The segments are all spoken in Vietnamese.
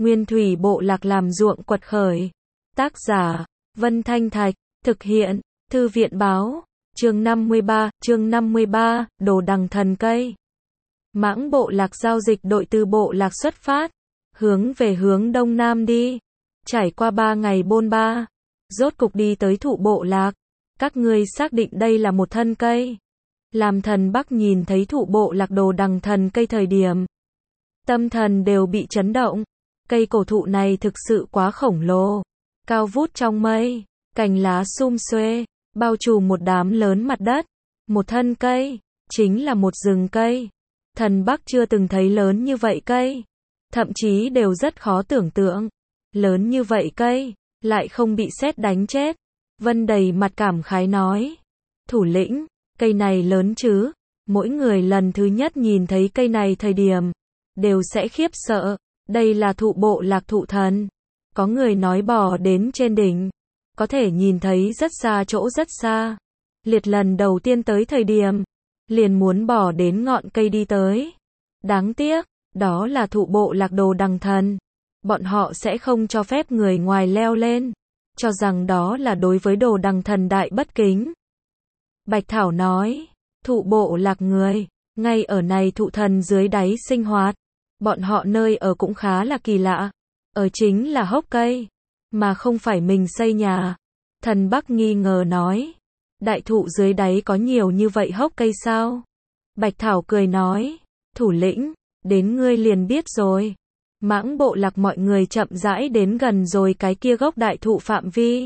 Nguyên thủy bộ lạc làm ruộng quật khởi. Tác giả, Vân Thanh Thạch, thực hiện, Thư viện Báo, chương 53, Đồ Đằng Thần Cây. Mãng bộ lạc giao dịch đội từ bộ lạc xuất phát, hướng về hướng đông nam đi. Trải qua 3 ngày bôn ba, rốt cục đi tới thụ bộ lạc. Các ngươi xác định đây là một thân cây. Làm thần Bắc nhìn thấy thụ bộ lạc đồ đằng thần cây thời điểm, tâm thần đều bị chấn động. Cây cổ thụ này thực sự quá khổng lồ, cao vút trong mây, cành lá sum xuê, bao trùm một đám lớn mặt đất. Một thân cây, chính là một rừng cây. Thần Bắc chưa từng thấy lớn như vậy cây, thậm chí đều rất khó tưởng tượng. Lớn như vậy cây, lại không bị sét đánh chết. Vân đầy mặt cảm khái nói, thủ lĩnh, cây này lớn chứ. Mỗi người lần thứ nhất nhìn thấy cây này thời điểm, đều sẽ khiếp sợ. Đây là thụ bộ lạc thụ thần. Có người nói bò đến trên đỉnh, có thể nhìn thấy rất xa chỗ rất xa. Liệt lần đầu tiên tới thời điểm, liền muốn bò đến ngọn cây đi tới. Đáng tiếc, đó là thụ bộ lạc đồ đằng thần. Bọn họ sẽ không cho phép người ngoài leo lên, cho rằng đó là đối với đồ đằng thần đại bất kính. Bạch Thảo nói, thụ bộ lạc người, ngay ở này thụ thần dưới đáy sinh hoạt. Bọn họ nơi ở cũng khá là kỳ lạ. Ở chính là hốc cây, mà không phải mình xây nhà. Thần Bắc nghi ngờ nói, đại thụ dưới đáy có nhiều như vậy hốc cây sao? Bạch Thảo cười nói, thủ lĩnh, đến ngươi liền biết rồi. Mãng bộ lạc mọi người chậm rãi đến gần rồi cái kia gốc đại thụ phạm vi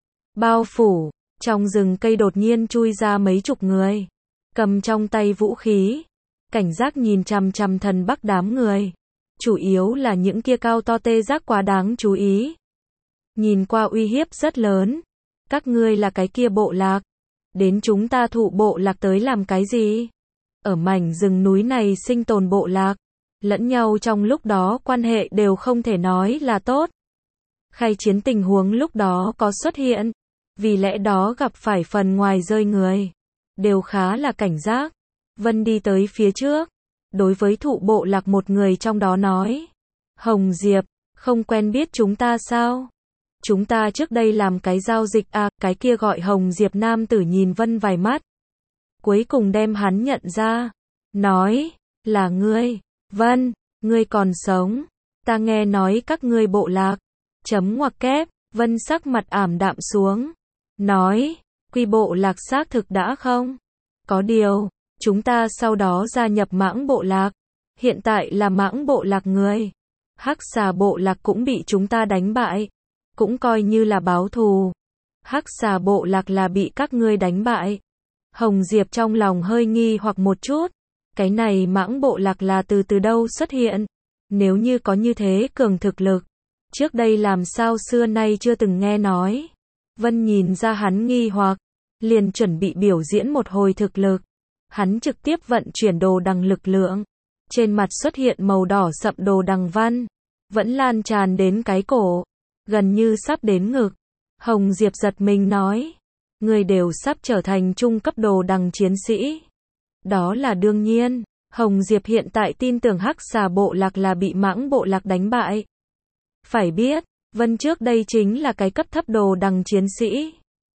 bao phủ. Trong rừng cây đột nhiên chui ra mấy chục người, cầm trong tay vũ khí, cảnh giác nhìn chằm chằm thần Bắc đám người. Chủ yếu là những kia cao to tê giác quá đáng chú ý. Nhìn qua uy hiếp rất lớn. Các ngươi là cái kia bộ lạc, đến chúng ta thụ bộ lạc tới làm cái gì? Ở mảnh rừng núi này sinh tồn bộ lạc, lẫn nhau trong lúc đó quan hệ đều không thể nói là tốt. Khai chiến tình huống lúc đó có xuất hiện, vì lẽ đó gặp phải phần ngoài rơi người, đều khá là cảnh giác. Vân đi tới phía trước, đối với thụ bộ lạc một người trong đó nói, Hồng Diệp, không quen biết chúng ta sao? Chúng ta trước đây làm cái giao dịch à? Cái kia gọi Hồng Diệp nam tử nhìn Vân vài mắt, cuối cùng đem hắn nhận ra, nói, là ngươi. Vân, ngươi còn sống, ta nghe nói các ngươi bộ lạc, chấm ngoặc kép. Vân sắc mặt ảm đạm xuống, nói, quy bộ lạc xác thực đã không? Có điều, chúng ta sau đó gia nhập mãng bộ lạc, hiện tại là mãng bộ lạc người. Hắc xà bộ lạc cũng bị chúng ta đánh bại, cũng coi như là báo thù. Hắc xà bộ lạc là bị các ngươi đánh bại. Hồng Diệp trong lòng hơi nghi hoặc một chút, cái này mãng bộ lạc là từ đâu xuất hiện? Nếu như có như thế cường thực lực, trước đây làm sao xưa nay chưa từng nghe nói. Vân nhìn ra hắn nghi hoặc, liền chuẩn bị biểu diễn một hồi thực lực. Hắn trực tiếp vận chuyển đồ đằng lực lượng, trên mặt xuất hiện màu đỏ sậm đồ đằng văn, vẫn lan tràn đến cái cổ, gần như sắp đến ngực. Hồng Diệp giật mình nói, người đều sắp trở thành trung cấp đồ đằng chiến sĩ. Đó là đương nhiên. Hồng Diệp hiện tại tin tưởng Hắc xà bộ lạc là bị mãng bộ lạc đánh bại. Phải biết, Vân trước đây chính là cái cấp thấp đồ đằng chiến sĩ.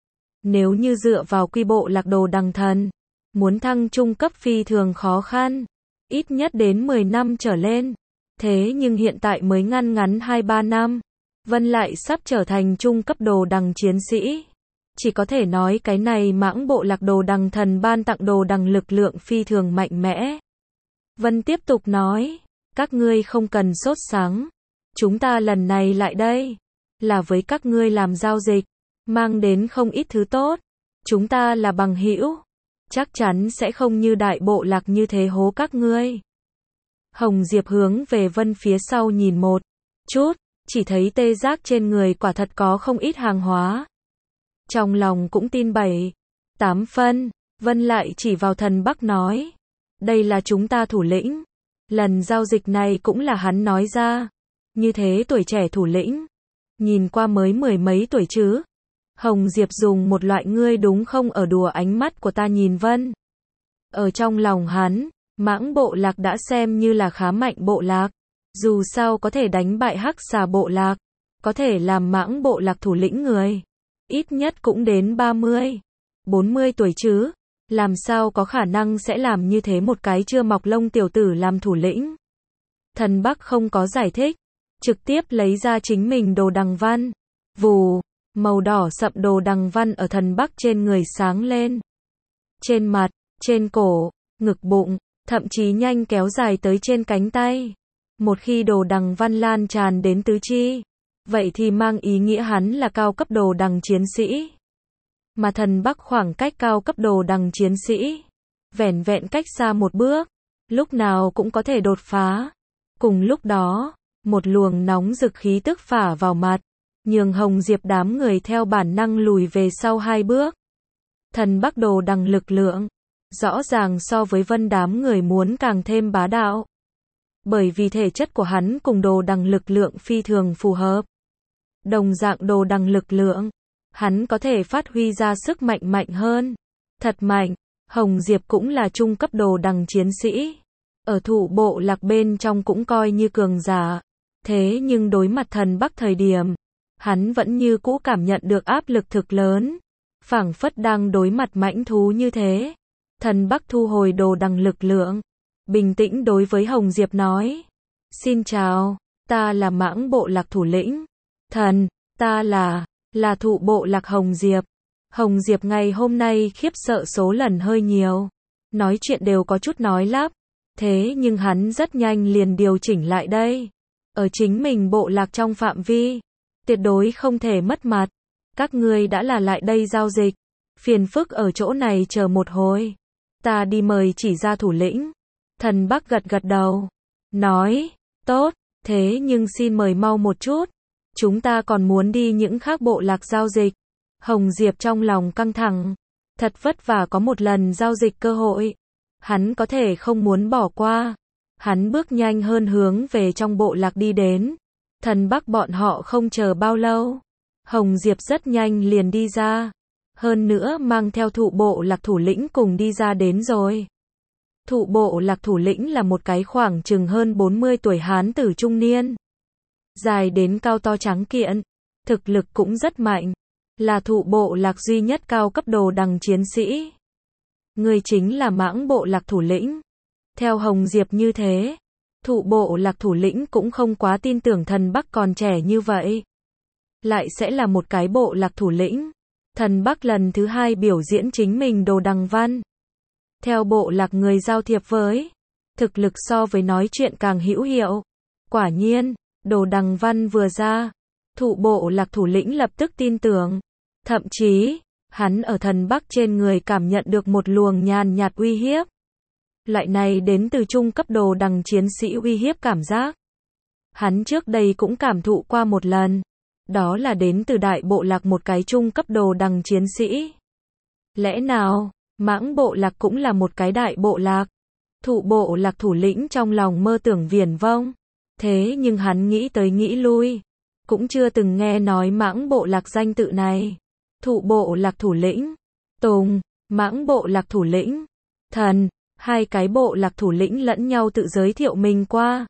Nếu như dựa vào quy bộ lạc đồ đằng thần, muốn thăng trung cấp phi thường khó khăn, ít nhất đến 10 năm trở lên. Thế nhưng hiện tại mới ngăn ngắn 2-3 năm, Vân lại sắp trở thành trung cấp đồ đằng chiến sĩ. Chỉ có thể nói cái này mãng bộ lạc đồ đằng thần ban tặng đồ đằng lực lượng phi thường mạnh mẽ. Vân tiếp tục nói, các ngươi không cần sốt sắng. Chúng ta lần này lại đây, là với các ngươi làm giao dịch, mang đến không ít thứ tốt. Chúng ta là bằng hữu, chắc chắn sẽ không như đại bộ lạc như thế hố các ngươi. Hồng Diệp hướng về Vân phía sau nhìn một chút, chỉ thấy tê giác trên người quả thật có không ít hàng hóa. Trong lòng cũng tin 7-8 phân, Vân lại chỉ vào thần Bắc nói, đây là chúng ta thủ lĩnh. Lần giao dịch này cũng là hắn nói ra. Như thế tuổi trẻ thủ lĩnh, nhìn qua mới 10 mấy tuổi chứ. Hồng Diệp dùng một loại ngươi đúng không ở đùa ánh mắt của ta nhìn Vân. Ở trong lòng hắn, mãng bộ lạc đã xem như là khá mạnh bộ lạc. Dù sao có thể đánh bại Hắc Xà bộ lạc, có thể làm Mãng bộ lạc thủ lĩnh người, ít nhất cũng đến 30, 40 tuổi chứ, làm sao có khả năng sẽ làm như thế một cái chưa mọc lông tiểu tử làm thủ lĩnh. Thần Bắc không có giải thích, trực tiếp lấy ra chính mình đồ đằng văn. Vù, màu đỏ sậm đồ đằng văn ở thần Bắc trên người sáng lên. Trên mặt, trên cổ, ngực bụng, thậm chí nhanh kéo dài tới trên cánh tay. Một khi đồ đằng văn lan tràn đến tứ chi, vậy thì mang ý nghĩa hắn là cao cấp đồ đằng chiến sĩ. Mà thần Bắc khoảng cách cao cấp đồ đằng chiến sĩ, vẻn vẹn cách xa một bước, lúc nào cũng có thể đột phá. Cùng lúc đó, một luồng nóng rực khí tức phả vào mặt, nhường Hồng Diệp đám người theo bản năng lùi về sau 2 bước. Thần Bắc đồ đằng lực lượng, rõ ràng so với Vân đám người muốn càng thêm bá đạo. Bởi vì thể chất của hắn cùng đồ đằng lực lượng phi thường phù hợp. Đồng dạng đồ đằng lực lượng, hắn có thể phát huy ra sức mạnh mạnh hơn. Thật mạnh, Hồng Diệp cũng là trung cấp đồ đằng chiến sĩ. Ở thụ bộ lạc bên trong cũng coi như cường giả. Thế nhưng đối mặt thần Bắc thời điểm, hắn vẫn như cũ cảm nhận được áp lực thực lớn. Phảng phất đang đối mặt mãnh thú như thế. Thần Bắc thu hồi đồ đằng lực lượng, bình tĩnh đối với Hồng Diệp nói. Xin chào, ta là Mãng bộ lạc thủ lĩnh. Thần, ta là thụ bộ lạc Hồng Diệp. Hồng Diệp ngày hôm nay khiếp sợ số lần hơi nhiều. Nói chuyện đều có chút nói lắp. Thế nhưng hắn rất nhanh liền điều chỉnh lại đây. Ở chính mình bộ lạc trong phạm vi, tuyệt đối không thể mất mặt. Các ngươi đã là lại đây giao dịch. Phiền phức ở chỗ này chờ một hồi. Ta đi mời chỉ ra thủ lĩnh. Thần Bắc gật gật đầu. Nói, tốt, thế nhưng xin mời mau một chút. Chúng ta còn muốn đi những khác bộ lạc giao dịch. Hồng Diệp trong lòng căng thẳng. Thật vất vả có một lần giao dịch cơ hội. Hắn có thể không muốn bỏ qua. Hắn bước nhanh hơn hướng về trong bộ lạc đi đến. Thần Bắc bọn họ không chờ bao lâu. Hồng Diệp rất nhanh liền đi ra. Hơn nữa mang theo thụ bộ lạc thủ lĩnh cùng đi ra đến rồi. Thụ bộ lạc thủ lĩnh là một cái khoảng chừng hơn 40 tuổi hán tử trung niên. Dài đến cao to trắng kiện. Thực lực cũng rất mạnh. Là thụ bộ lạc duy nhất cao cấp đồ đằng chiến sĩ. Người chính là Mãng bộ lạc thủ lĩnh. Theo Hồng Diệp như thế, thụ bộ lạc thủ lĩnh cũng không quá tin tưởng thần Bắc còn trẻ như vậy. Lại sẽ là một cái bộ lạc thủ lĩnh. Thần Bắc lần thứ 2 biểu diễn chính mình đồ đằng văn. Theo bộ lạc người giao thiệp với, thực lực so với nói chuyện càng hữu hiệu. Quả nhiên, đồ đằng văn vừa ra, thụ bộ lạc thủ lĩnh lập tức tin tưởng. Thậm chí, hắn ở thần Bắc trên người cảm nhận được một luồng nhàn nhạt uy hiếp. Loại này đến từ trung cấp đồ đằng chiến sĩ uy hiếp cảm giác. Hắn trước đây cũng cảm thụ qua một lần. Đó là đến từ đại bộ lạc một cái trung cấp đồ đằng chiến sĩ. Lẽ nào, Mãng bộ lạc cũng là một cái đại bộ lạc? Thụ bộ lạc thủ lĩnh trong lòng mơ tưởng viển vông. Thế nhưng hắn nghĩ tới nghĩ lui. Cũng chưa từng nghe nói Mãng bộ lạc danh tự này. Thụ bộ lạc thủ lĩnh, Tùng, Mãng bộ lạc thủ lĩnh, Thần, hai cái bộ lạc thủ lĩnh lẫn nhau tự giới thiệu mình qua.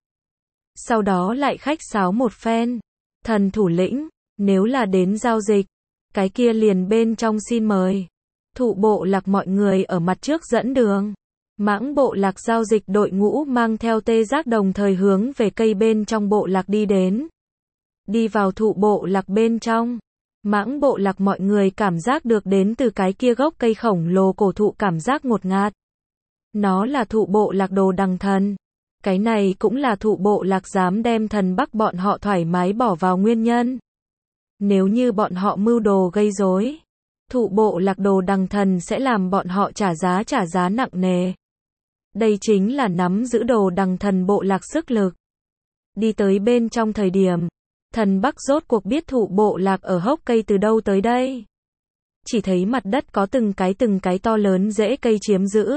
Sau đó lại khách sáo một phen. Thần thủ lĩnh, nếu là đến giao dịch, cái kia liền bên trong xin mời. Thụ bộ lạc mọi người ở mặt trước dẫn đường. Mãng bộ lạc giao dịch đội ngũ mang theo tê giác đồng thời hướng về cây bên trong bộ lạc đi đến. Đi vào thụ bộ lạc bên trong. Mãng bộ lạc mọi người cảm giác được đến từ cái kia gốc cây khổng lồ cổ thụ cảm giác ngột ngạt. Nó là thụ bộ lạc đồ đằng thần. Cái này cũng là thụ bộ lạc dám đem thần Bắc bọn họ thoải mái bỏ vào nguyên nhân. Nếu như bọn họ mưu đồ gây rối, thụ bộ lạc đồ đằng thần sẽ làm bọn họ trả giá nặng nề. Đây chính là nắm giữ đồ đằng thần bộ lạc sức lực. Đi tới bên trong thời điểm, thần Bắc rốt cuộc biết thụ bộ lạc ở hốc cây từ đâu tới đây. Chỉ thấy mặt đất có từng cái to lớn rễ cây chiếm giữ.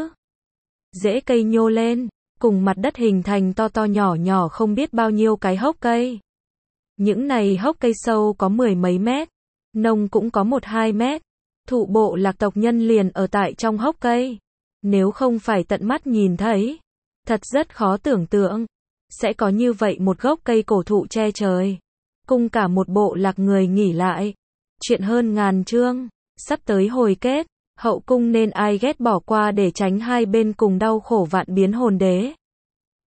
Rễ cây nhô lên, cùng mặt đất hình thành to nhỏ không biết bao nhiêu cái hốc cây. Những này hốc cây sâu có 10 mấy mét, nông cũng có 1-2 mét. Thụ bộ lạc tộc nhân liền ở tại trong hốc cây. Nếu không phải tận mắt nhìn thấy, thật rất khó tưởng tượng. sẽ có như vậy một gốc cây cổ thụ che trời. Cung cả một bộ lạc người nghỉ lại. Chuyện hơn ngàn chương, sắp tới hồi kết, hậu cung nên ai ghét bỏ qua để tránh hai bên cùng đau khổ vạn biến hồn đế.